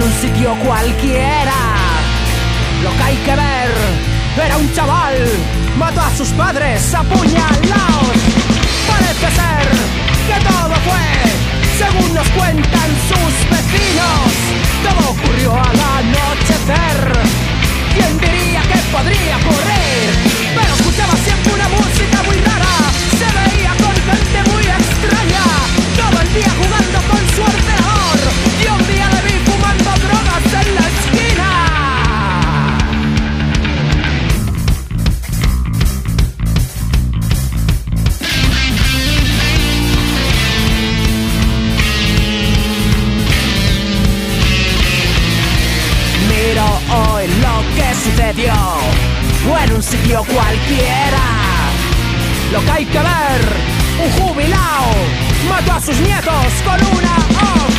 un sitio cualquiera. Lo que hay que ver era un chaval, mató a sus padres a puñalaos. Parece ser que todo fue según nos cuentan sus vecinos. Todo ocurrió al anochecer. ¿Quién diría que podría ocurrir? Pero escuchaba siempre una música muy rara. Se veía con gente muy extraña, todo el día jugando con su ordenador. Y un día le vi fumando drogas en la esquina. Miro hoy lo que sucedió, o en un sitio cualquiera. Lo que hay que ver, un jubilao mató a sus nietos con una